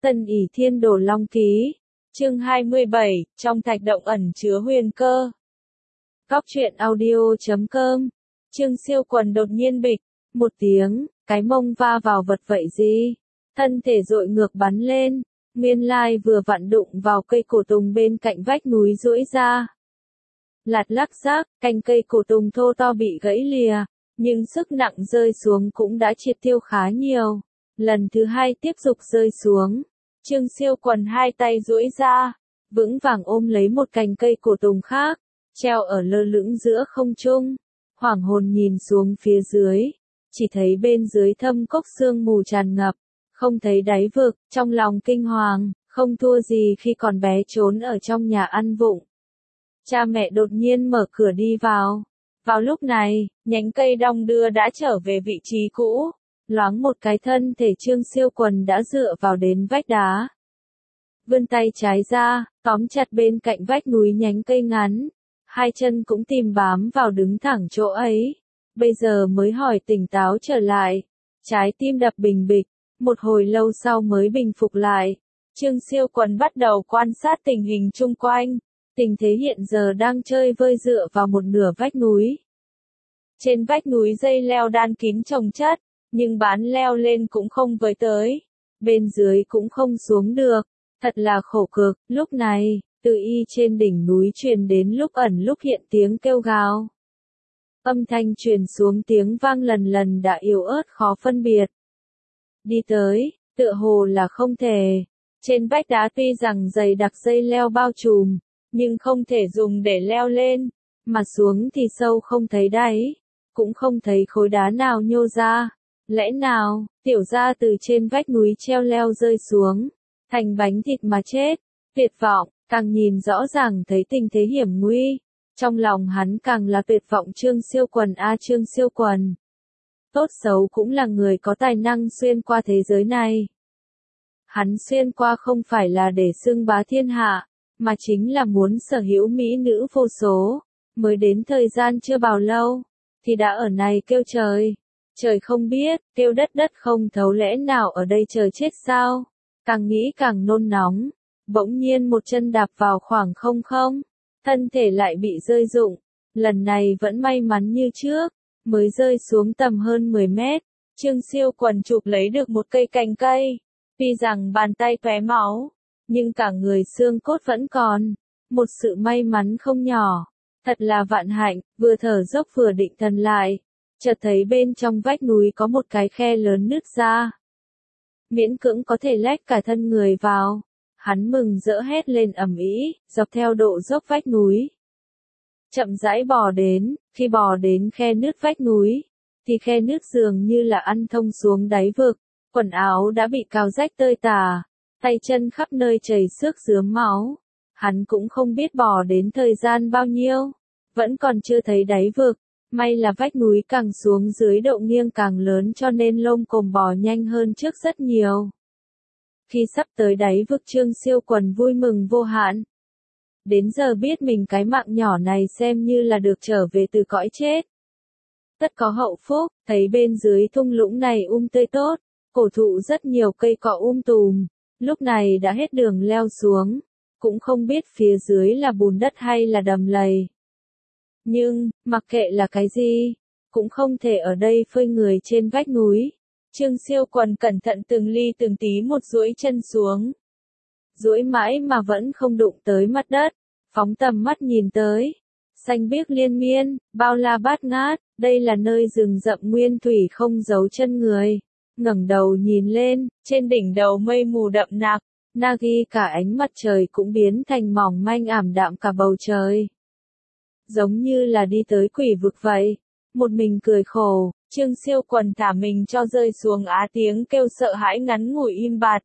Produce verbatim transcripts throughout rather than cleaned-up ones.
Tân Ỷ Thiên Đồ Long Ký, chương hai mươi bảy, trong thạch động ẩn chứa huyền cơ. Góc truyện audio chấm com, Trương Siêu Quần đột nhiên bịch, một tiếng, cái mông va vào vật vậy gì? Thân thể dội ngược bắn lên, nguyên lai vừa vặn đụng vào cây cổ tùng bên cạnh vách núi duỗi ra. Lạt lắc rác, cành cây cổ tùng thô to bị gãy lìa, nhưng sức nặng rơi xuống cũng đã triệt tiêu khá nhiều. Lần thứ hai tiếp tục rơi xuống, Trương Siêu Quần hai tay duỗi ra, vững vàng ôm lấy một cành cây cổ tùng khác, treo ở lơ lửng giữa không trung. Hoảng hồn nhìn xuống phía dưới, chỉ thấy bên dưới thâm cốc sương mù tràn ngập, không thấy đáy vực, trong lòng kinh hoàng, không thua gì khi còn bé trốn ở trong nhà ăn vụng. Cha mẹ đột nhiên mở cửa đi vào. Vào lúc này, nhánh cây đong đưa đã trở về vị trí cũ. Loáng một cái thân thể Trương Siêu Quần đã dựa vào đến vách đá. Vươn tay trái ra, tóm chặt bên cạnh vách núi nhánh cây ngắn. Hai chân cũng tìm bám vào đứng thẳng chỗ ấy. Bây giờ mới hỏi tỉnh táo trở lại. Trái tim đập bình bịch, một hồi lâu sau mới bình phục lại. Trương Siêu Quần bắt đầu quan sát tình hình chung quanh. Tình thế hiện giờ đang chơi vơi dựa vào một nửa vách núi. Trên vách núi dây leo đan kín chồng chất, nhưng bán leo lên cũng không với tới. Bên dưới cũng không xuống được. Thật là khổ cực. Lúc này, từ y trên đỉnh núi truyền đến lúc ẩn lúc hiện tiếng kêu gào. Âm thanh truyền xuống tiếng vang lần lần đã yếu ớt khó phân biệt. Đi tới, tựa hồ là không thể. Trên vách đá tuy rằng dày đặc dây leo bao trùm, nhưng không thể dùng để leo lên, mà xuống thì sâu không thấy đáy, cũng không thấy khối đá nào nhô ra. Lẽ nào, tiểu gia từ trên vách núi treo leo rơi xuống, thành bánh thịt mà chết? Tuyệt vọng, càng nhìn rõ ràng thấy tình thế hiểm nguy. Trong lòng hắn càng là tuyệt vọng. Trương Siêu Quần a Trương Siêu Quần. Tốt xấu cũng là người có tài năng xuyên qua thế giới này. Hắn xuyên qua không phải là để xưng bá thiên hạ, mà chính là muốn sở hữu mỹ nữ vô số. Mới đến thời gian chưa bao lâu, thì đã ở này kêu trời. Trời không biết, kêu đất đất không thấu, lẽ nào ở đây chờ chết sao? Càng nghĩ càng nôn nóng. Bỗng nhiên một chân đạp vào khoảng không không. Thân thể lại bị rơi rụng. Lần này vẫn may mắn như trước. Mới rơi xuống tầm hơn mười mét. Trương Siêu Quần chụp lấy được một cây cành cây. Tuy rằng bàn tay tóe máu, nhưng cả người xương cốt vẫn còn. Một sự may mắn không nhỏ. Thật là vạn hạnh. Vừa thở dốc vừa định thần lại, chợt thấy bên trong vách núi có một cái khe lớn nứt ra. Miễn cưỡng có thể lách cả thân người vào. Hắn mừng rỡ hét lên ầm ĩ, dọc theo độ dốc vách núi. Chậm rãi bò đến, khi bò đến khe nứt vách núi, thì khe nứt dường như là ăn thông xuống đáy vực. Quần áo đã bị cào rách tơi tả, tay chân khắp nơi chảy xước rướm máu. Hắn cũng không biết bò đến thời gian bao nhiêu, vẫn còn chưa thấy đáy vực. May là vách núi càng xuống dưới độ nghiêng càng lớn cho nên lông cồm bò nhanh hơn trước rất nhiều. Khi sắp tới đáy vực, Trương Siêu Quần vui mừng vô hạn. Đến giờ biết mình cái mạng nhỏ này xem như là được trở về từ cõi chết. Tất có hậu phúc, thấy bên dưới thung lũng này um tươi tốt, cổ thụ rất nhiều cây cọ um tùm, lúc này đã hết đường leo xuống, cũng không biết phía dưới là bùn đất hay là đầm lầy. Nhưng, mặc kệ là cái gì, cũng không thể ở đây phơi người trên vách núi. Trương Siêu Quần cẩn thận từng ly từng tí một duỗi chân xuống. Duỗi mãi mà vẫn không đụng tới mặt đất, phóng tầm mắt nhìn tới. Xanh biếc liên miên, bao la bát ngát, đây là nơi rừng rậm nguyên thủy không giấu chân người. Ngẩng đầu nhìn lên, trên đỉnh đầu mây mù đậm nặc, Nagi cả ánh mặt trời cũng biến thành mỏng manh ảm đạm cả bầu trời. Giống như là đi tới quỷ vực vậy. Một mình cười khổ, Trương Siêu Quần thả mình cho rơi xuống, á tiếng kêu sợ hãi ngắn ngủi im bặt.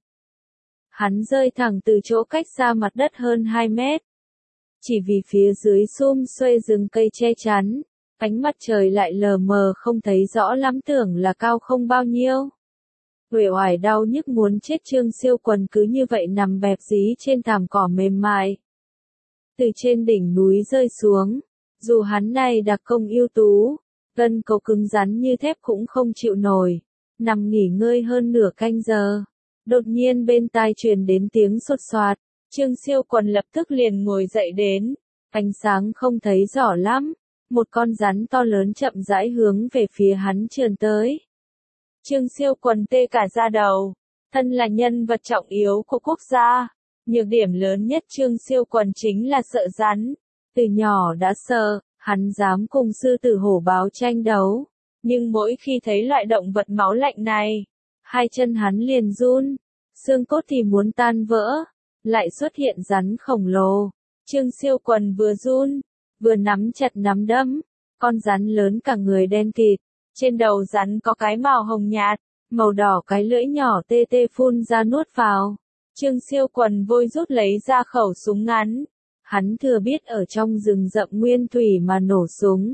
Hắn rơi thẳng từ chỗ cách xa mặt đất hơn hai mét. Chỉ vì phía dưới sum xuê rừng cây che chắn, ánh mặt trời lại lờ mờ không thấy rõ lắm, tưởng là cao không bao nhiêu. Uể oải đau nhức muốn chết, Trương Siêu Quần cứ như vậy nằm bẹp dí trên thảm cỏ mềm mại. Từ trên đỉnh núi rơi xuống, dù hắn này đặc công ưu tú, gân cốt cứng rắn như thép cũng không chịu nổi. Nằm nghỉ ngơi hơn nửa canh giờ. Đột nhiên bên tai truyền đến tiếng sột soạt, Trương Siêu Quần lập tức liền ngồi dậy đến, ánh sáng không thấy rõ lắm, một con rắn to lớn chậm rãi hướng về phía hắn trườn tới. Trương Siêu Quần tê cả da đầu, thân là nhân vật trọng yếu của quốc gia, nhược điểm lớn nhất Trương Siêu Quần chính là sợ rắn, từ nhỏ đã sợ, hắn dám cùng sư tử hổ báo tranh đấu, nhưng mỗi khi thấy loại động vật máu lạnh này, hai chân hắn liền run, xương cốt thì muốn tan vỡ, lại xuất hiện rắn khổng lồ. Trương Siêu Quần vừa run, vừa nắm chặt nắm đấm, con rắn lớn cả người đen kịt, trên đầu rắn có cái mào hồng nhạt, màu đỏ cái lưỡi nhỏ tê tê phun ra nuốt vào. Trương Siêu Quần vội rút lấy ra khẩu súng ngắn, hắn thừa biết ở trong rừng rậm nguyên thủy mà nổ súng,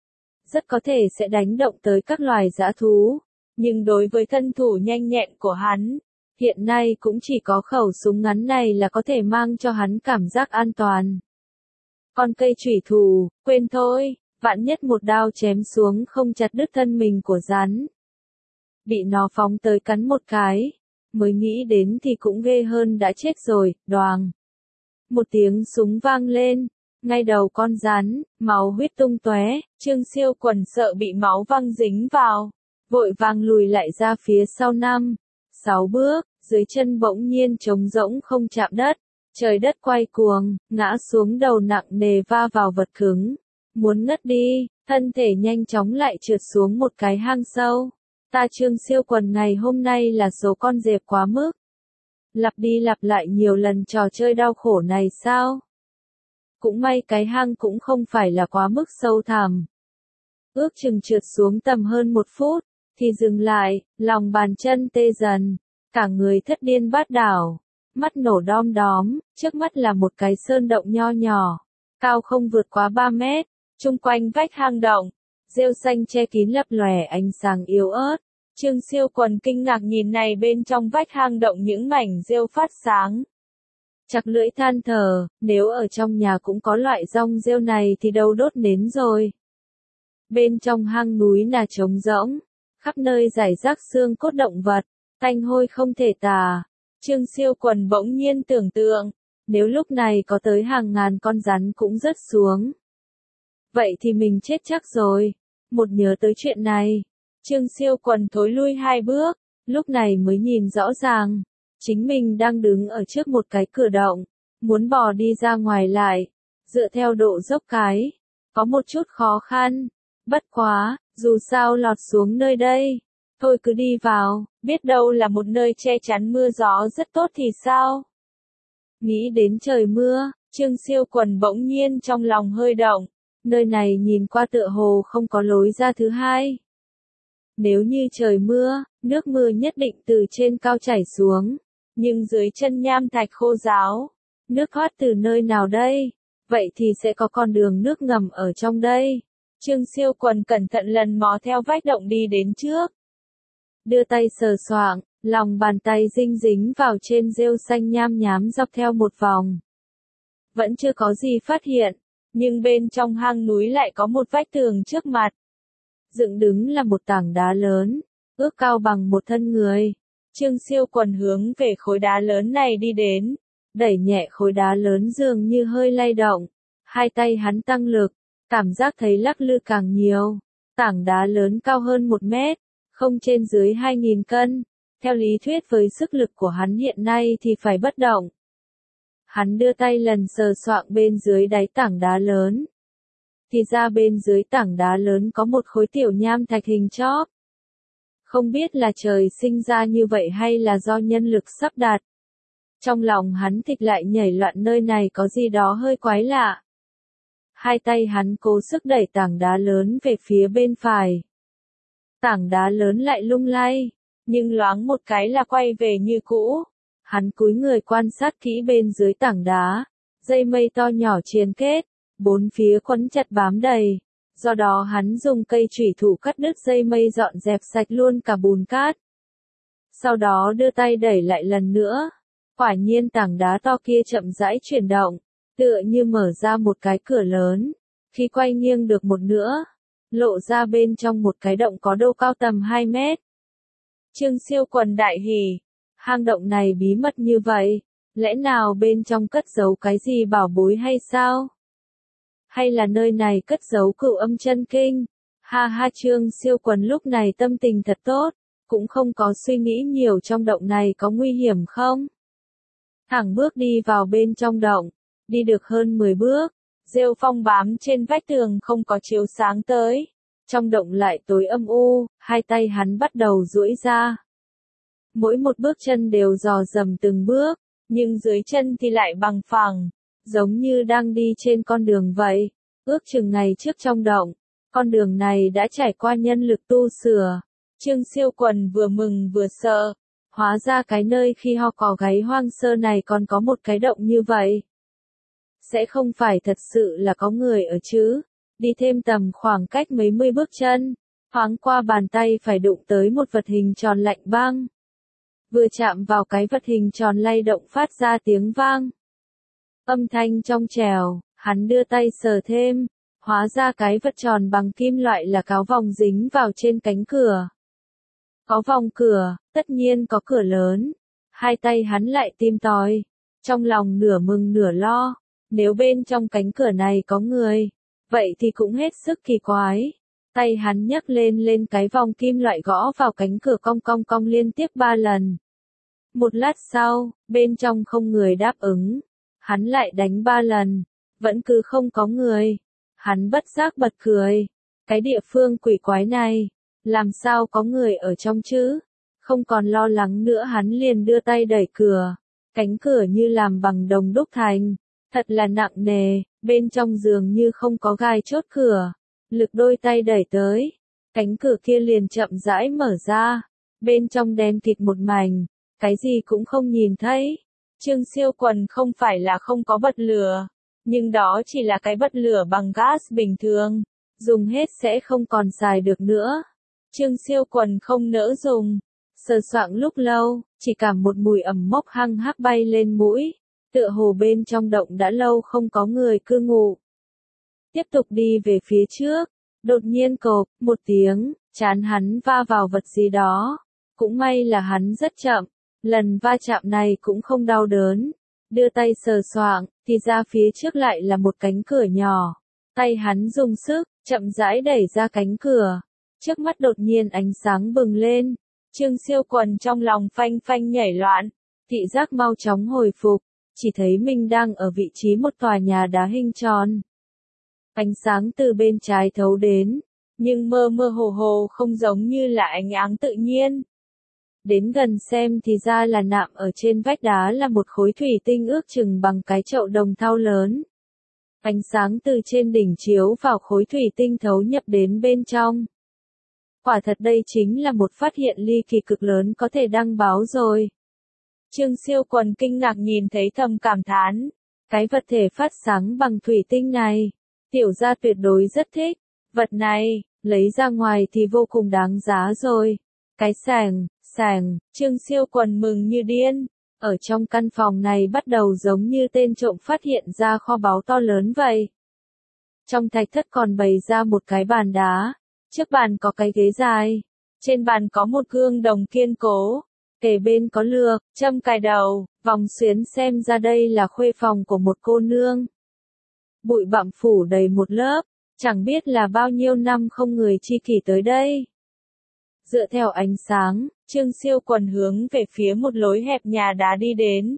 rất có thể sẽ đánh động tới các loài dã thú, nhưng đối với thân thủ nhanh nhẹn của hắn, hiện nay cũng chỉ có khẩu súng ngắn này là có thể mang cho hắn cảm giác an toàn. Con cây chủy thủ, quên thôi, vạn nhất một đao chém xuống không chặt đứt thân mình của rắn. Bị nó phóng tới cắn một cái, mới nghĩ đến thì cũng ghê hơn đã chết rồi, đoàng. Một tiếng súng vang lên, ngay đầu con rắn, máu huyết tung tóe, Trương Siêu Quần sợ bị máu văng dính vào, vội vàng lùi lại ra phía sau năm, sáu bước, dưới chân bỗng nhiên trống rỗng không chạm đất, trời đất quay cuồng, ngã xuống đầu nặng nề va vào vật cứng, muốn ngất đi, thân thể nhanh chóng lại trượt xuống một cái hang sâu. Ta Trương Siêu Quần ngày hôm nay là số con dẹp quá mức. Lặp đi lặp lại nhiều lần trò chơi đau khổ này sao? Cũng may cái hang cũng không phải là quá mức sâu thẳm. Ước chừng trượt xuống tầm hơn một phút, thì dừng lại, lòng bàn chân tê dần, cả người thất điên bát đảo, mắt nổ đom đóm, trước mắt là một cái sơn động nho nhỏ, cao không vượt quá ba mét, chung quanh vách hang động, rêu xanh che kín lấp lòe ánh sáng yếu ớt. Trương Siêu Quần kinh ngạc nhìn này bên trong vách hang động những mảnh rêu phát sáng. Chặt lưỡi than thở, nếu ở trong nhà cũng có loại rong rêu này thì đâu đốt nến rồi. Bên trong hang núi là trống rỗng, khắp nơi rải rác xương cốt động vật, tanh hôi không thể tả. Trương Siêu Quần bỗng nhiên tưởng tượng, nếu lúc này có tới hàng ngàn con rắn cũng rớt xuống. Vậy thì mình chết chắc rồi. Một nhớ tới chuyện này, Trương Siêu Quần thối lui hai bước, lúc này mới nhìn rõ ràng, chính mình đang đứng ở trước một cái cửa động, muốn bò đi ra ngoài lại, dựa theo độ dốc cái, có một chút khó khăn, bất quá, dù sao lọt xuống nơi đây, thôi cứ đi vào, biết đâu là một nơi che chắn mưa gió rất tốt thì sao? Nghĩ đến trời mưa, Trương Siêu Quần bỗng nhiên trong lòng hơi động, nơi này nhìn qua tựa hồ không có lối ra thứ hai. Nếu như trời mưa, nước mưa nhất định từ trên cao chảy xuống, nhưng dưới chân nham thạch khô ráo, nước thoát từ nơi nào đây? Vậy thì sẽ có con đường nước ngầm ở trong đây. Trương Siêu Quần cẩn thận lần mò theo vách động đi đến trước. Đưa tay sờ soạng, lòng bàn tay dinh dính vào trên rêu xanh nham nhám dọc theo một vòng. Vẫn chưa có gì phát hiện, nhưng bên trong hang núi lại có một vách tường trước mặt. Dựng đứng là một tảng đá lớn, ước cao bằng một thân người. Trương Siêu Quần hướng về khối đá lớn này đi đến, đẩy nhẹ khối đá lớn dường như hơi lay động. Hai tay hắn tăng lực, cảm giác thấy lắc lư càng nhiều. Tảng đá lớn cao hơn một mét, không trên dưới hai nghìn cân. Theo lý thuyết với sức lực của hắn hiện nay thì phải bất động. Hắn đưa tay lần sờ soạng bên dưới đáy tảng đá lớn. Thì ra bên dưới tảng đá lớn có một khối tiểu nham thạch hình chóp. Không biết là trời sinh ra như vậy hay là do nhân lực sắp đặt. Trong lòng hắn thịch lại nhảy loạn, nơi này có gì đó hơi quái lạ. Hai tay hắn cố sức đẩy tảng đá lớn về phía bên phải. Tảng đá lớn lại lung lay, nhưng loáng một cái là quay về như cũ. Hắn cúi người quan sát kỹ bên dưới tảng đá, dây mây to nhỏ triền kết, bốn phía quấn chặt bám đầy. Do đó hắn dùng cây chủy thủ cắt đứt dây mây, dọn dẹp sạch luôn cả bùn cát. Sau đó đưa tay đẩy lại lần nữa. Quả nhiên tảng đá to kia chậm rãi chuyển động, tựa như mở ra một cái cửa lớn. Khi quay nghiêng được một nửa, lộ ra bên trong một cái động có độ cao tầm hai mét. Trương Siêu Quần đại hỉ, Hang động này bí mật như vậy, lẽ nào bên trong cất giấu cái gì bảo bối hay sao? Hay là nơi này cất giấu Cửu Âm Chân Kinh? Ha ha, Trương Siêu Quần lúc này tâm tình thật tốt, cũng không có suy nghĩ nhiều trong động này có nguy hiểm không. Thẳng bước đi vào bên trong động, đi được hơn mười bước, rêu phong bám trên vách tường không có chiếu sáng tới. Trong động lại tối âm u, hai tay hắn bắt đầu duỗi ra. Mỗi một bước chân đều dò dầm từng bước, nhưng dưới chân thì lại bằng phẳng, giống như đang đi trên con đường vậy. Ước chừng ngày trước trong động, con đường này đã trải qua nhân lực tu sửa. Trương Siêu Quần vừa mừng vừa sợ, hóa ra cái nơi khi ho cò gáy hoang sơ này còn có một cái động như vậy. Sẽ không phải thật sự là có người ở chứ? Đi thêm tầm khoảng cách mấy mươi bước chân, thoáng qua bàn tay phải đụng tới một vật hình tròn lạnh băng. Vừa chạm vào cái vật hình tròn lay động phát ra tiếng vang. Âm thanh trong trẻo, hắn đưa tay sờ thêm, hóa ra cái vật tròn bằng kim loại là cáo vòng dính vào trên cánh cửa. Có vòng cửa, tất nhiên có cửa lớn. Hai tay hắn lại tìm tòi, trong lòng nửa mừng nửa lo, nếu bên trong cánh cửa này có người, vậy thì cũng hết sức kỳ quái. Tay hắn nhấc lên lên cái vòng kim loại gõ vào cánh cửa cong cong cong liên tiếp ba lần. Một lát sau, bên trong không người đáp ứng. Hắn lại đánh ba lần, vẫn cứ không có người. Hắn bất giác bật cười. Cái địa phương quỷ quái này, làm sao có người ở trong chứ? Không còn lo lắng nữa, hắn liền đưa tay đẩy cửa. Cánh cửa như làm bằng đồng đúc thành, thật là nặng nề, bên trong giường như không có gai chốt cửa. Lực đôi tay đẩy tới, cánh cửa kia liền chậm rãi mở ra. Bên trong đen kịt một mảnh, cái gì cũng không nhìn thấy. Trương Siêu Quần không phải là không có bật lửa, nhưng đó chỉ là cái bật lửa bằng gas bình thường, dùng hết sẽ không còn xài được nữa. Trương Siêu Quần không nỡ dùng, sờ soạng lúc lâu, chỉ cảm một mùi ẩm mốc hăng hắc bay lên mũi, tựa hồ bên trong động đã lâu không có người cư ngụ. Tiếp tục đi về phía trước, đột nhiên cộp, một tiếng, trán hắn va vào vật gì đó. Cũng may là hắn rất chậm, lần va chạm này cũng không đau đớn. Đưa tay sờ soạng, thì ra phía trước lại là một cánh cửa nhỏ. Tay hắn dùng sức, chậm rãi đẩy ra cánh cửa. Trước mắt đột nhiên ánh sáng bừng lên. Trương Siêu Quần trong lòng phanh phanh nhảy loạn, thị giác mau chóng hồi phục, chỉ thấy mình đang ở vị trí một tòa nhà đá hình tròn. Ánh sáng từ bên trái thấu đến, nhưng mơ mơ hồ hồ không giống như là ánh áng tự nhiên. Đến gần xem thì ra là nạm ở trên vách đá là một khối thủy tinh ước chừng bằng cái chậu đồng thau lớn. Ánh sáng từ trên đỉnh chiếu vào khối thủy tinh thấu nhập đến bên trong. Quả thật đây chính là một phát hiện ly kỳ cực lớn có thể đăng báo rồi. Trương Siêu Quần kinh ngạc nhìn thấy thầm cảm thán. Cái vật thể phát sáng bằng thủy tinh này, tiểu gia tuyệt đối rất thích. Vật này, lấy ra ngoài thì vô cùng đáng giá rồi. Cái sàng, sàng, Trương Siêu Quần mừng như điên. Ở trong căn phòng này bắt đầu giống như tên trộm phát hiện ra kho báu to lớn vậy. Trong thạch thất còn bày ra một cái bàn đá. Trước bàn có cái ghế dài. Trên bàn có một gương đồng kiên cố. Kề bên có lược, châm cài đầu, vòng xuyến, xem ra đây là khuê phòng của một cô nương. Bụi bặm phủ đầy một lớp, chẳng biết là bao nhiêu năm không người chi kỷ tới đây. Dựa theo ánh sáng, Trương Siêu Quần hướng về phía một lối hẹp nhà đá đi đến.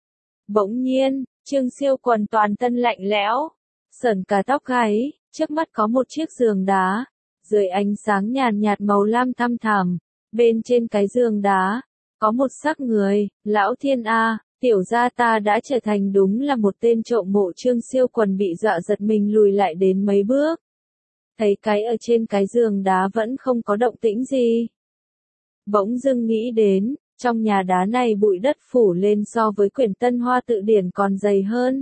Bỗng nhiên, Trương Siêu Quần toàn thân lạnh lẽo, sởn cả tóc gáy, trước mắt có một chiếc giường đá, dưới ánh sáng nhàn nhạt màu lam thăm thẳm, bên trên cái giường đá, có một xác người. Lão thiên a, tiểu gia ta đã trở thành đúng là một tên trộm mộ. Trương Siêu Quần bị dọa giật mình lùi lại đến mấy bước. Thấy cái ở trên cái giường đá vẫn không có động tĩnh gì. Bỗng dưng nghĩ đến, trong nhà đá này bụi đất phủ lên so với quyển Tân Hoa Tự Điển còn dày hơn.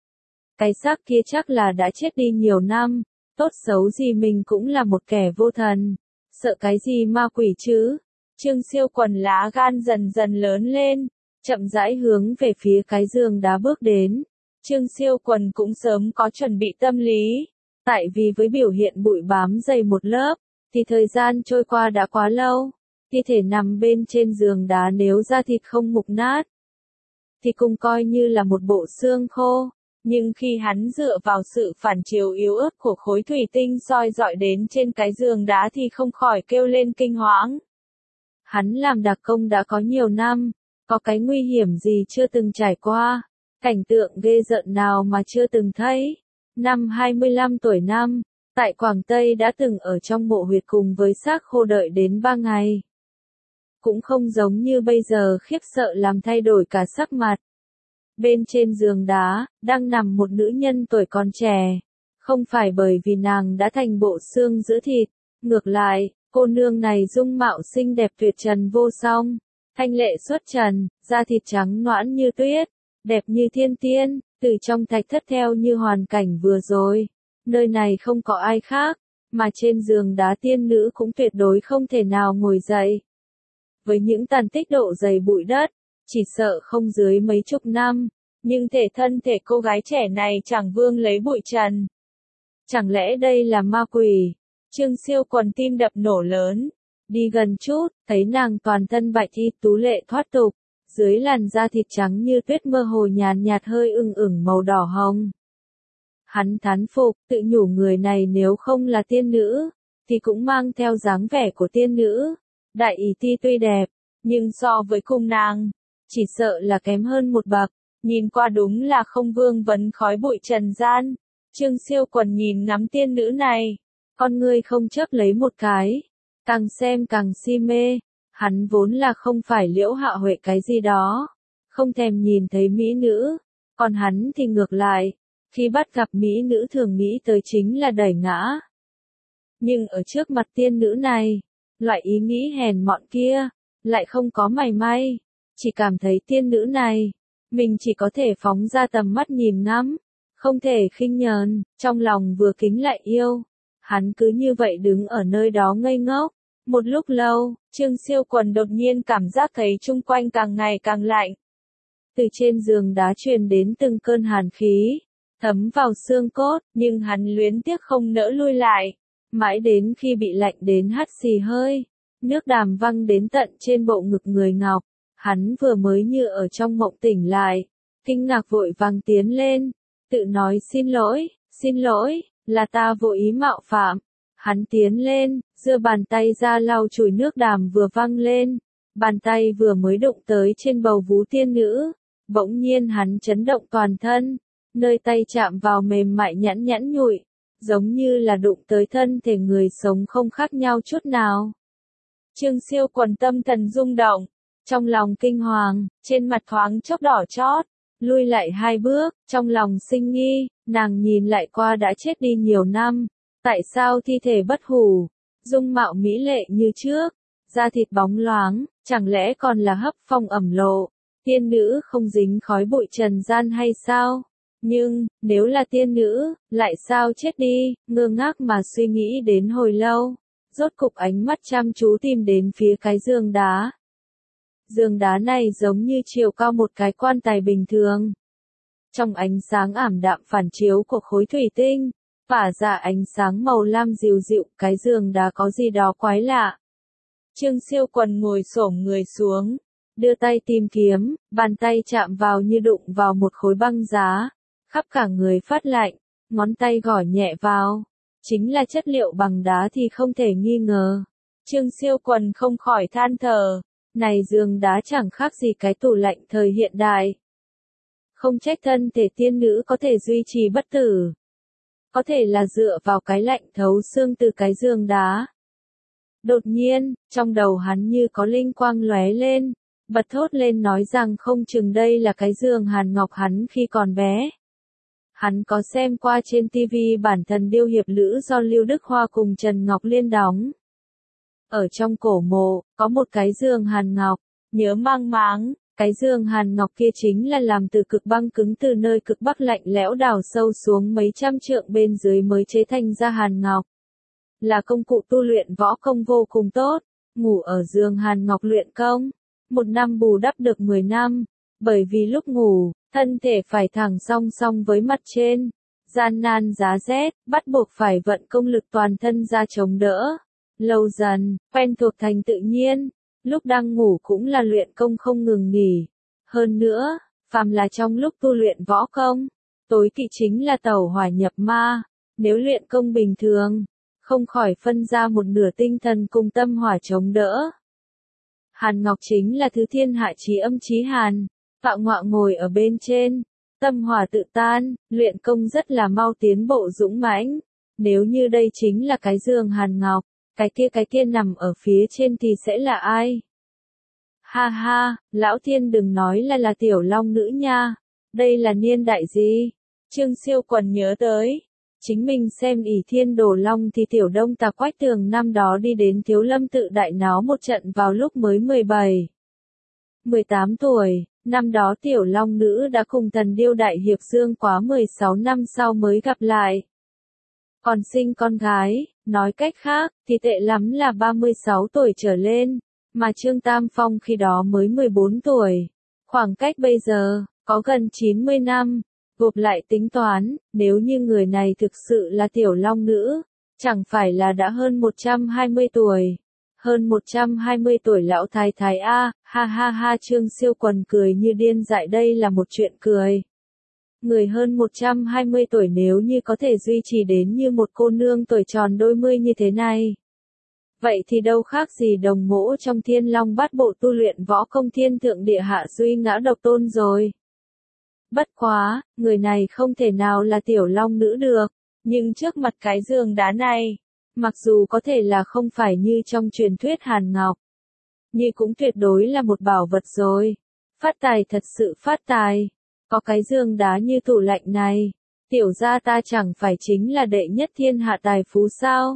Cái xác kia chắc là đã chết đi nhiều năm, tốt xấu gì mình cũng là một kẻ vô thần, sợ cái gì ma quỷ chứ. Trương Siêu Quần lá gan dần dần lớn lên, chậm rãi hướng về phía cái giường đá bước đến. Trương Siêu Quần cũng sớm có chuẩn bị tâm lý, tại vì với biểu hiện bụi bám dày một lớp, thì thời gian trôi qua đã quá lâu. thi thể nằm bên trên giường đá nếu da thịt không mục nát, thì cũng coi như là một bộ xương khô. Nhưng khi hắn dựa vào sự phản chiếu yếu ớt của khối thủy tinh soi dọi đến trên cái giường đá thì không khỏi kêu lên kinh hoảng. Hắn làm đặc công đã có nhiều năm, có cái nguy hiểm gì chưa từng trải qua, cảnh tượng ghê rợn nào mà chưa từng thấy. Năm hai mươi lăm tuổi năm, tại Quảng Tây đã từng ở trong mộ huyệt cùng với xác khô đợi đến ba ngày. Cũng không giống như bây giờ khiếp sợ làm thay đổi cả sắc mặt. Bên trên giường đá, đang nằm một nữ nhân tuổi còn trẻ. Không phải bởi vì nàng đã thành bộ xương giữa thịt. Ngược lại, cô nương này dung mạo xinh đẹp tuyệt trần vô song. Thanh lệ xuất trần, da thịt trắng nõn như tuyết. Đẹp như thiên tiên, từ trong thạch thất theo như hoàn cảnh vừa rồi. Nơi này không có ai khác, mà trên giường đá tiên nữ cũng tuyệt đối không thể nào ngồi dậy. Với những tàn tích độ dày bụi đất, chỉ sợ không dưới mấy chục năm, nhưng thể thân thể cô gái trẻ này chẳng vương lấy bụi trần. Chẳng lẽ đây là ma quỷ? Trương Siêu Quần tim đập nổ lớn, đi gần chút, thấy nàng toàn thân bạch y tú lệ thoát tục, dưới làn da thịt trắng như tuyết mơ hồ nhàn nhạt hơi ửng ửng màu đỏ hồng. Hắn thán phục, tự nhủ người này nếu không là tiên nữ, thì cũng mang theo dáng vẻ của tiên nữ. Đại ý ti tuy đẹp, nhưng so với cùng nàng, chỉ sợ là kém hơn một bậc, nhìn qua đúng là không vương vấn khói bụi trần gian. Trương Siêu Quần nhìn ngắm tiên nữ này, con ngươi không chớp lấy một cái, càng xem càng si mê. Hắn vốn là không phải Liễu Hạ Huệ cái gì đó, không thèm nhìn thấy mỹ nữ, còn hắn thì ngược lại, khi bắt gặp mỹ nữ thường nghĩ tới chính là đẩy ngã. Nhưng ở trước mặt tiên nữ này, loại ý nghĩ hèn mọn kia, lại không có mảy may, chỉ cảm thấy tiên nữ này, mình chỉ có thể phóng ra tầm mắt nhìn ngắm, không thể khinh nhờn, trong lòng vừa kính lại yêu. Hắn cứ như vậy đứng ở nơi đó ngây ngốc. Một lúc lâu, Trương Siêu Quần đột nhiên cảm giác thấy chung quanh càng ngày càng lạnh. Từ trên giường đá truyền đến từng cơn hàn khí, thấm vào xương cốt, nhưng hắn luyến tiếc không nỡ lui lại. Mãi đến khi bị lạnh đến hắt xì hơi, nước đàm văng đến tận trên bộ ngực người ngọc, hắn vừa mới như ở trong mộng tỉnh lại, kinh ngạc vội vàng tiến lên, tự nói xin lỗi, xin lỗi, là ta vô ý mạo phạm. Hắn tiến lên, giơ bàn tay ra lau chùi nước đàm vừa văng lên, bàn tay vừa mới đụng tới trên bầu vú tiên nữ, bỗng nhiên hắn chấn động toàn thân, nơi tay chạm vào mềm mại nhẵn nhẵn nhụi, giống như là đụng tới thân thể người sống không khác nhau chút nào. Trương Siêu Quần tâm thần rung động, trong lòng kinh hoàng, trên mặt thoáng chốc đỏ chót, lui lại hai bước, trong lòng sinh nghi, nàng nhìn lại qua đã chết đi nhiều năm. Tại sao thi thể bất hủ, dung mạo mỹ lệ như trước, da thịt bóng loáng, chẳng lẽ còn là hấp phong ẩm lộ, tiên nữ không dính khói bụi trần gian hay sao? Nhưng, nếu là tiên nữ, lại sao chết đi, ngơ ngác mà suy nghĩ đến hồi lâu, rốt cục ánh mắt chăm chú tìm đến phía cái giường đá. Giường đá này giống như chiều cao một cái quan tài bình thường. Trong ánh sáng ảm đạm phản chiếu của khối thủy tinh, phả ra ánh sáng màu lam dịu dịu, cái giường đá có gì đó quái lạ. Trương Siêu Quần ngồi xổm người xuống, đưa tay tìm kiếm, bàn tay chạm vào như đụng vào một khối băng giá, khắp cả người phát lạnh, ngón tay gõ nhẹ vào, chính là chất liệu bằng đá thì không thể nghi ngờ. Trương Siêu Quần không khỏi than thở, này giường đá chẳng khác gì cái tủ lạnh thời hiện đại. Không trách thân thể tiên nữ có thể duy trì bất tử. Có thể là dựa vào cái lạnh thấu xương từ cái giường đá. Đột nhiên, trong đầu hắn như có linh quang lóe lên, bật thốt lên nói rằng không chừng đây là cái giường Hàn Ngọc hắn khi còn bé. Hắn có xem qua trên ti vi bản Thần Điêu Hiệp Lữ do Lưu Đức Hoa cùng Trần Ngọc Liên đóng. Ở trong cổ mộ, có một cái giường Hàn Ngọc, nhớ mang máng. Cái giường Hàn Ngọc kia chính là làm từ cực băng cứng từ nơi cực bắc lạnh lẽo đào sâu xuống mấy trăm trượng bên dưới mới chế thành ra Hàn Ngọc. Là công cụ tu luyện võ công vô cùng tốt, ngủ ở giường Hàn Ngọc luyện công, một năm bù đắp được mười năm, bởi vì lúc ngủ, thân thể phải thẳng song song với mặt trên, gian nan giá rét, bắt buộc phải vận công lực toàn thân ra chống đỡ. Lâu dần, quen thuộc thành tự nhiên. lúc đang ngủ cũng là luyện công không ngừng nghỉ. Hơn nữa, phàm là trong lúc tu luyện võ công, tối kỵ chính là tẩu hỏa nhập ma. Nếu luyện công bình thường, không khỏi phân ra một nửa tinh thần cùng tâm hỏa chống đỡ. Hàn Ngọc chính là thứ thiên hạ chí âm chí hàn, Phạm Ngọa ngồi ở bên trên, tâm hỏa tự tan, luyện công rất là mau tiến bộ dũng mãnh. Nếu như đây chính là cái giường Hàn Ngọc, cái kia cái kia nằm ở phía trên thì sẽ là ai? Ha ha, lão thiên đừng nói là là tiểu long nữ nha, đây là niên đại gì? Trương Siêu Quần nhớ tới, chính mình xem ỷ thiên đồ long thì tiểu đông tà Quách Tường năm đó đi đến Thiếu Lâm tự đại náo một trận vào lúc mới mười bảy, mười tám tuổi, năm đó tiểu long nữ đã cùng Thần Điêu Đại Hiệp Dương quá mười sáu năm sau mới gặp lại. Còn sinh con gái, nói cách khác, thì tệ lắm là ba mươi sáu tuổi trở lên, mà Trương Tam Phong khi đó mới mười bốn tuổi. Khoảng cách bây giờ, có gần chín mươi năm, gộp lại tính toán, nếu như người này thực sự là tiểu long nữ, chẳng phải là đã hơn một trăm hai mươi tuổi. Hơn một trăm hai mươi tuổi lão thái thái a, ha ha ha Trương Siêu Quần cười như điên dại đây là một chuyện cười. Người hơn một trăm hai mươi tuổi nếu như có thể duy trì đến như một cô nương tuổi tròn đôi mươi như thế này. Vậy thì đâu khác gì đồng mỗ trong Thiên Long Bát Bộ tu luyện võ công thiên thượng địa hạ duy ngã độc tôn rồi. Bất quá, người này không thể nào là tiểu long nữ được, nhưng trước mặt cái giường đá này, mặc dù có thể là không phải như trong truyền thuyết Hàn Ngọc, nhưng cũng tuyệt đối là một bảo vật rồi. Phát tài thật sự phát tài. Có cái giường đá như tủ lạnh này, tiểu gia ta chẳng phải chính là đệ nhất thiên hạ tài phú sao?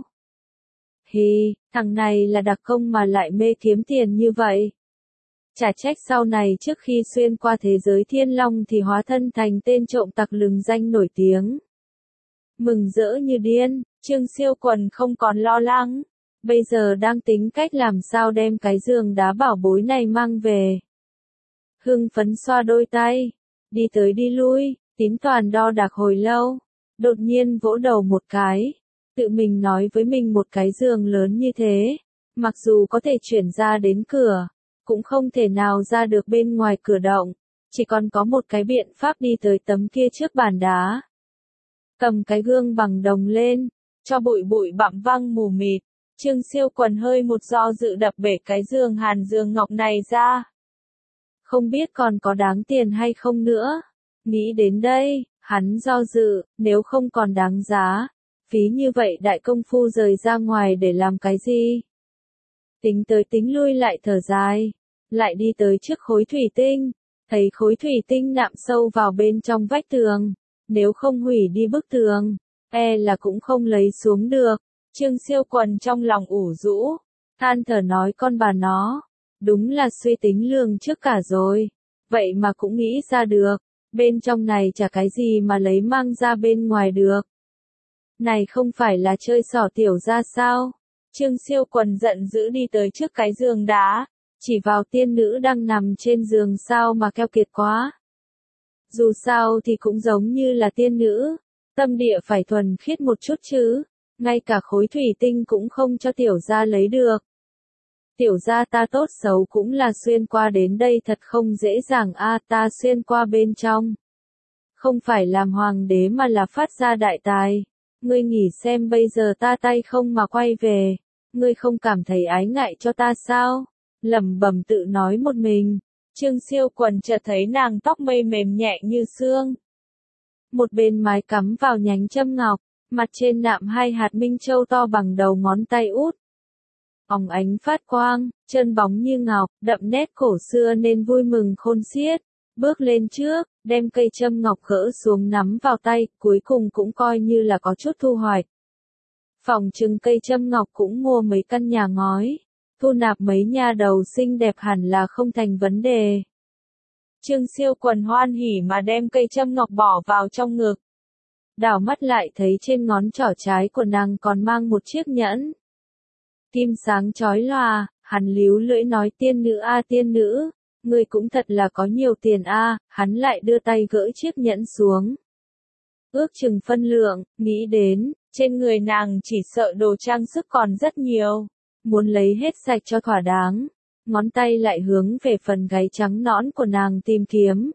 Hì, thằng này là đặc công mà lại mê kiếm tiền như vậy. Chả trách sau này trước khi xuyên qua thế giới thiên long thì hóa thân thành tên trộm tặc lừng danh nổi tiếng. Mừng rỡ như điên, Trương Siêu Quần không còn lo lắng, bây giờ đang tính cách làm sao đem cái giường đá bảo bối này mang về. Hưng phấn xoa đôi tay, đi tới đi lui, tính toán đo đạc hồi lâu, đột nhiên vỗ đầu một cái, tự mình nói với mình một cái giường lớn như thế, mặc dù có thể chuyển ra đến cửa, cũng không thể nào ra được bên ngoài cửa động, chỉ còn có một cái biện pháp đi tới tấm kia trước bàn đá. Cầm cái gương bằng đồng lên, cho bụi bụi bặm văng mù mịt, Trương Siêu Quần hơi một do dự đập bể cái giường Hàn giường ngọc này ra. Không biết còn có đáng tiền hay không nữa. Nghĩ đến đây, hắn do dự, nếu không còn đáng giá, phí như vậy đại công phu rời ra ngoài để làm cái gì? Tính tới tính lui lại thở dài, lại đi tới trước khối thủy tinh, thấy khối thủy tinh nạm sâu vào bên trong vách tường, nếu không hủy đi bức tường, e là cũng không lấy xuống được. Trương Siêu Quần trong lòng ủ rũ, than thở nói con bà nó, đúng là suy tính lường trước cả rồi, vậy mà cũng nghĩ ra được, bên trong này chả cái gì mà lấy mang ra bên ngoài được. Này không phải là chơi xỏ tiểu ra sao? Trương Siêu Quần giận dữ đi tới trước cái giường đá, chỉ vào tiên nữ đang nằm trên giường sao mà keo kiệt quá. Dù sao thì cũng giống như là tiên nữ, tâm địa phải thuần khiết một chút chứ, ngay cả khối thủy tinh cũng không cho tiểu gia lấy được. Tiểu gia ta tốt xấu cũng là xuyên qua đến đây thật không dễ dàng a, ta xuyên qua bên trong. Không phải làm hoàng đế mà là phát ra đại tài. Ngươi nghĩ xem bây giờ ta tay không mà quay về, ngươi không cảm thấy ái ngại cho ta sao? Lẩm bẩm tự nói một mình, Trương Siêu Quần chợt thấy nàng tóc mây mềm nhẹ như sương. Một bên mái cắm vào nhánh châm ngọc, mặt trên nạm hai hạt minh châu to bằng đầu ngón tay út. Óng ánh phát quang, chân bóng như ngọc, đậm nét cổ xưa nên vui mừng khôn xiết. Bước lên trước, đem cây châm ngọc gỡ xuống nắm vào tay, cuối cùng cũng coi như là có chút thu hoạch. Phòng trưng cây châm ngọc cũng mua mấy căn nhà ngói, thu nạp mấy nhà đầu xinh đẹp hẳn là không thành vấn đề. Trương Siêu Quần hoan hỉ mà đem cây châm ngọc bỏ vào trong ngực. Đảo mắt lại thấy trên ngón trỏ trái của nàng còn mang một chiếc nhẫn. Kim sáng chói lòa, hắn líu lưỡi nói tiên nữ a tiên nữ, ngươi cũng thật là có nhiều tiền a, hắn lại đưa tay gỡ chiếc nhẫn xuống. Ước chừng phân lượng, nghĩ đến, trên người nàng chỉ sợ đồ trang sức còn rất nhiều, muốn lấy hết sạch cho thỏa đáng. ngón tay lại hướng về phần gáy trắng nõn của nàng tìm kiếm.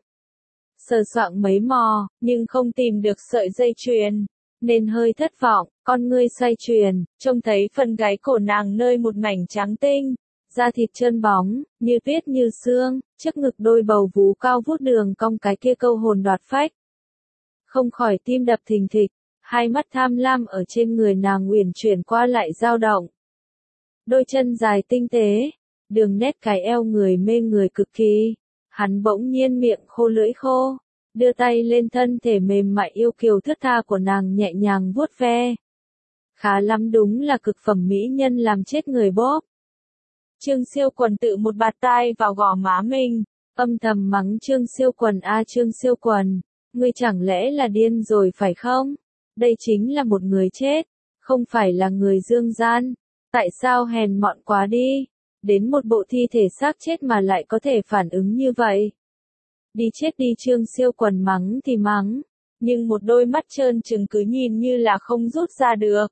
Sờ soạng mấy mò, nhưng không tìm được sợi dây chuyền, nên hơi thất vọng, con ngươi xoay chuyển, trông thấy phần gáy cổ nàng nơi một mảnh trắng tinh, da thịt trơn bóng, như tuyết như sương, trước ngực đôi bầu vú cao vút đường cong cái kia câu hồn đoạt phách. Không khỏi tim đập thình thịch, hai mắt tham lam ở trên người nàng uyển chuyển qua lại dao động. Đôi chân dài tinh tế, đường nét cái eo người mê người cực kỳ. Hắn bỗng nhiên miệng khô lưỡi khô, đưa tay lên thân thể mềm mại yêu kiều thướt tha của nàng nhẹ nhàng vuốt ve. Khá lắm, đúng là cực phẩm mỹ nhân làm chết người bóp. Trương Siêu Quần tự một bạt tai vào gò má mình, âm thầm mắng Trương Siêu Quần a Trương Siêu Quần, ngươi chẳng lẽ là điên rồi phải không? Đây chính là một người chết, không phải là người dương gian, tại sao hèn mọn quá đi? Đến một bộ thi thể xác chết mà lại có thể phản ứng như vậy. Đi chết đi, Trương Siêu Quần mắng thì mắng, nhưng một đôi mắt trơn trừng cứ nhìn như là không rút ra được.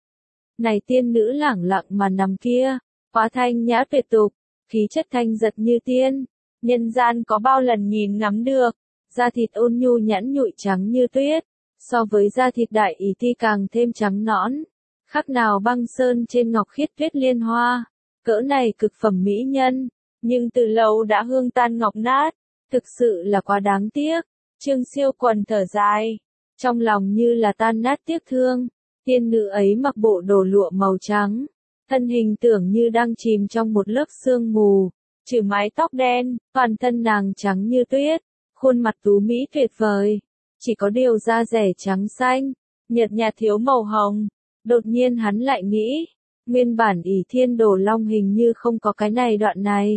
Này tiên nữ lẳng lặng mà nằm kia, hóa thanh nhã tuyệt tục, khí chất thanh giật như tiên, nhân gian có bao lần nhìn ngắm được, da thịt ôn nhu nhẵn nhụi trắng như tuyết, so với da thịt đại ý ti càng thêm trắng nõn, khác nào băng sơn trên ngọc khiết tuyết liên hoa. Cỡ này cực phẩm mỹ nhân, nhưng từ lâu đã hương tan ngọc nát, thực sự là quá đáng tiếc. Trương Siêu Quần thở dài, trong lòng như là tan nát tiếc thương. Tiên nữ ấy mặc bộ đồ lụa màu trắng, thân hình tưởng như đang chìm trong một lớp sương mù, trừ mái tóc đen, toàn thân nàng trắng như tuyết, khuôn mặt tú mỹ tuyệt vời, chỉ có điều da rẻ trắng xanh, nhợt nhạt thiếu màu hồng. Đột nhiên hắn lại nghĩ, nguyên bản ỷ thiên đồ long hình như không có cái này đoạn này.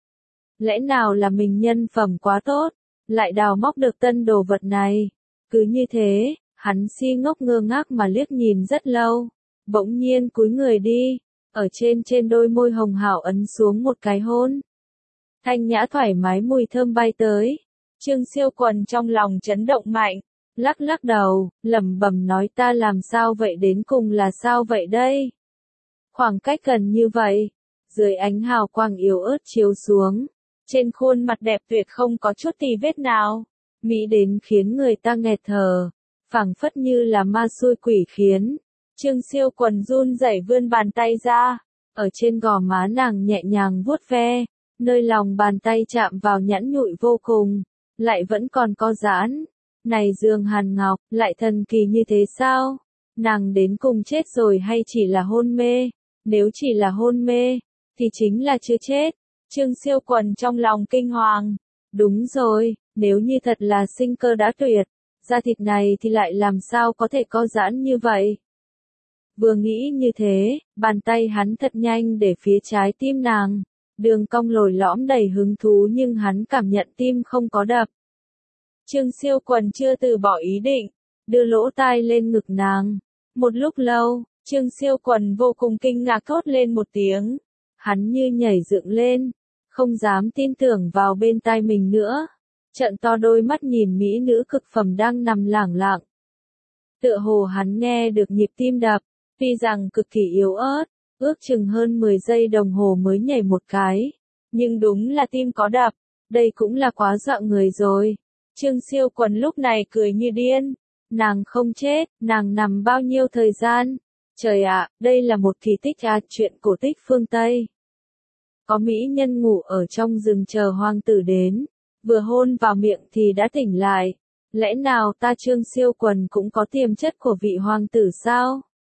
Lẽ nào là mình nhân phẩm quá tốt, lại đào móc được tân đồ vật này? Cứ như thế, hắn si ngốc ngơ ngác mà liếc nhìn rất lâu, bỗng nhiên cúi người đi, ở trên trên đôi môi hồng hảo ấn xuống một cái hôn. Thanh nhã thoải mái mùi thơm bay tới, Trương Siêu Quần trong lòng chấn động mạnh, lắc lắc đầu, lẩm bẩm nói ta làm sao vậy, đến cùng là sao vậy đây? Khoảng cách gần như vậy, dưới ánh hào quang yếu ớt chiếu xuống, trên khuôn mặt đẹp tuyệt không có chút tì vết nào, mỹ đến khiến người ta nghẹt thở, phảng phất như là ma xui quỷ khiến. Trương Siêu Quần run rẩy vươn bàn tay ra, ở trên gò má nàng nhẹ nhàng vuốt ve, nơi lòng bàn tay chạm vào nhẵn nhụi vô cùng, lại vẫn còn có giãn. Này Dương Hàn Ngọc, lại thần kỳ như thế sao? Nàng đến cùng chết rồi hay chỉ là hôn mê? Nếu chỉ là hôn mê, thì chính là chưa chết. Trương Siêu Quần trong lòng kinh hoàng. Đúng rồi, nếu như thật là sinh cơ đã tuyệt, da thịt này thì lại làm sao có thể co giãn như vậy? Vừa nghĩ như thế, bàn tay hắn thật nhanh để phía trái tim nàng. Đường cong lồi lõm đầy hứng thú nhưng hắn cảm nhận tim không có đập. Trương Siêu Quần chưa từ bỏ ý định, đưa lỗ tai lên ngực nàng. Một lúc lâu, Trương Siêu Quần vô cùng kinh ngạc thốt lên một tiếng. Hắn như nhảy dựng lên, không dám tin tưởng vào bên tai mình nữa. Trợn to đôi mắt nhìn mỹ nữ cực phẩm đang nằm lẳng lặng. Tựa hồ hắn nghe được nhịp tim đập, tuy rằng cực kỳ yếu ớt, ước chừng hơn mười giây đồng hồ mới nhảy một cái. Nhưng đúng là tim có đập, đây cũng là quá dọa người rồi. Trương Siêu Quần lúc này cười như điên. Nàng không chết, nàng nằm bao nhiêu thời gian? Trời ạ, đây là một kỳ tích à, chuyện cổ tích phương Tây. Có mỹ nhân ngủ ở trong rừng chờ hoàng tử đến, vừa hôn vào miệng thì đã tỉnh lại. Lẽ nào ta Trương Siêu Quần cũng có tiềm chất của vị hoàng tử sao?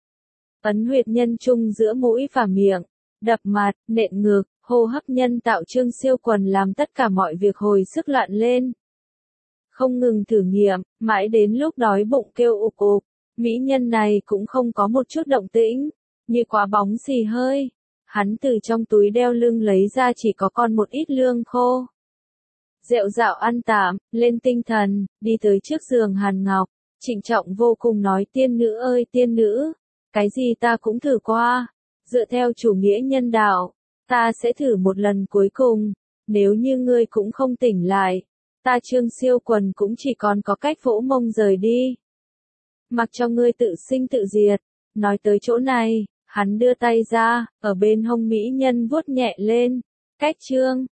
Ấn huyệt nhân trung giữa mũi và miệng, đập mặt, nện ngực, hô hấp nhân tạo Trương Siêu Quần làm tất cả mọi việc hồi sức loạn lên. Không ngừng thử nghiệm, mãi đến lúc đói bụng kêu ục ục, mỹ nhân này cũng không có một chút động tĩnh, như quả bóng xì hơi. Hắn từ trong túi đeo lưng lấy ra chỉ có còn một ít lương khô. Rệu rạo ăn tạm, lên tinh thần, đi tới trước giường Hàn Ngọc, trịnh trọng vô cùng nói tiên nữ ơi tiên nữ, cái gì ta cũng thử qua, dựa theo chủ nghĩa nhân đạo, ta sẽ thử một lần cuối cùng, nếu như ngươi cũng không tỉnh lại. Ta Trương Siêu Quần cũng chỉ còn có cách vỗ mông rời đi. Mặc cho ngươi tự sinh tự diệt. Nói tới chỗ này, hắn đưa tay ra, ở bên hông mỹ nhân vuốt nhẹ lên. Cách chương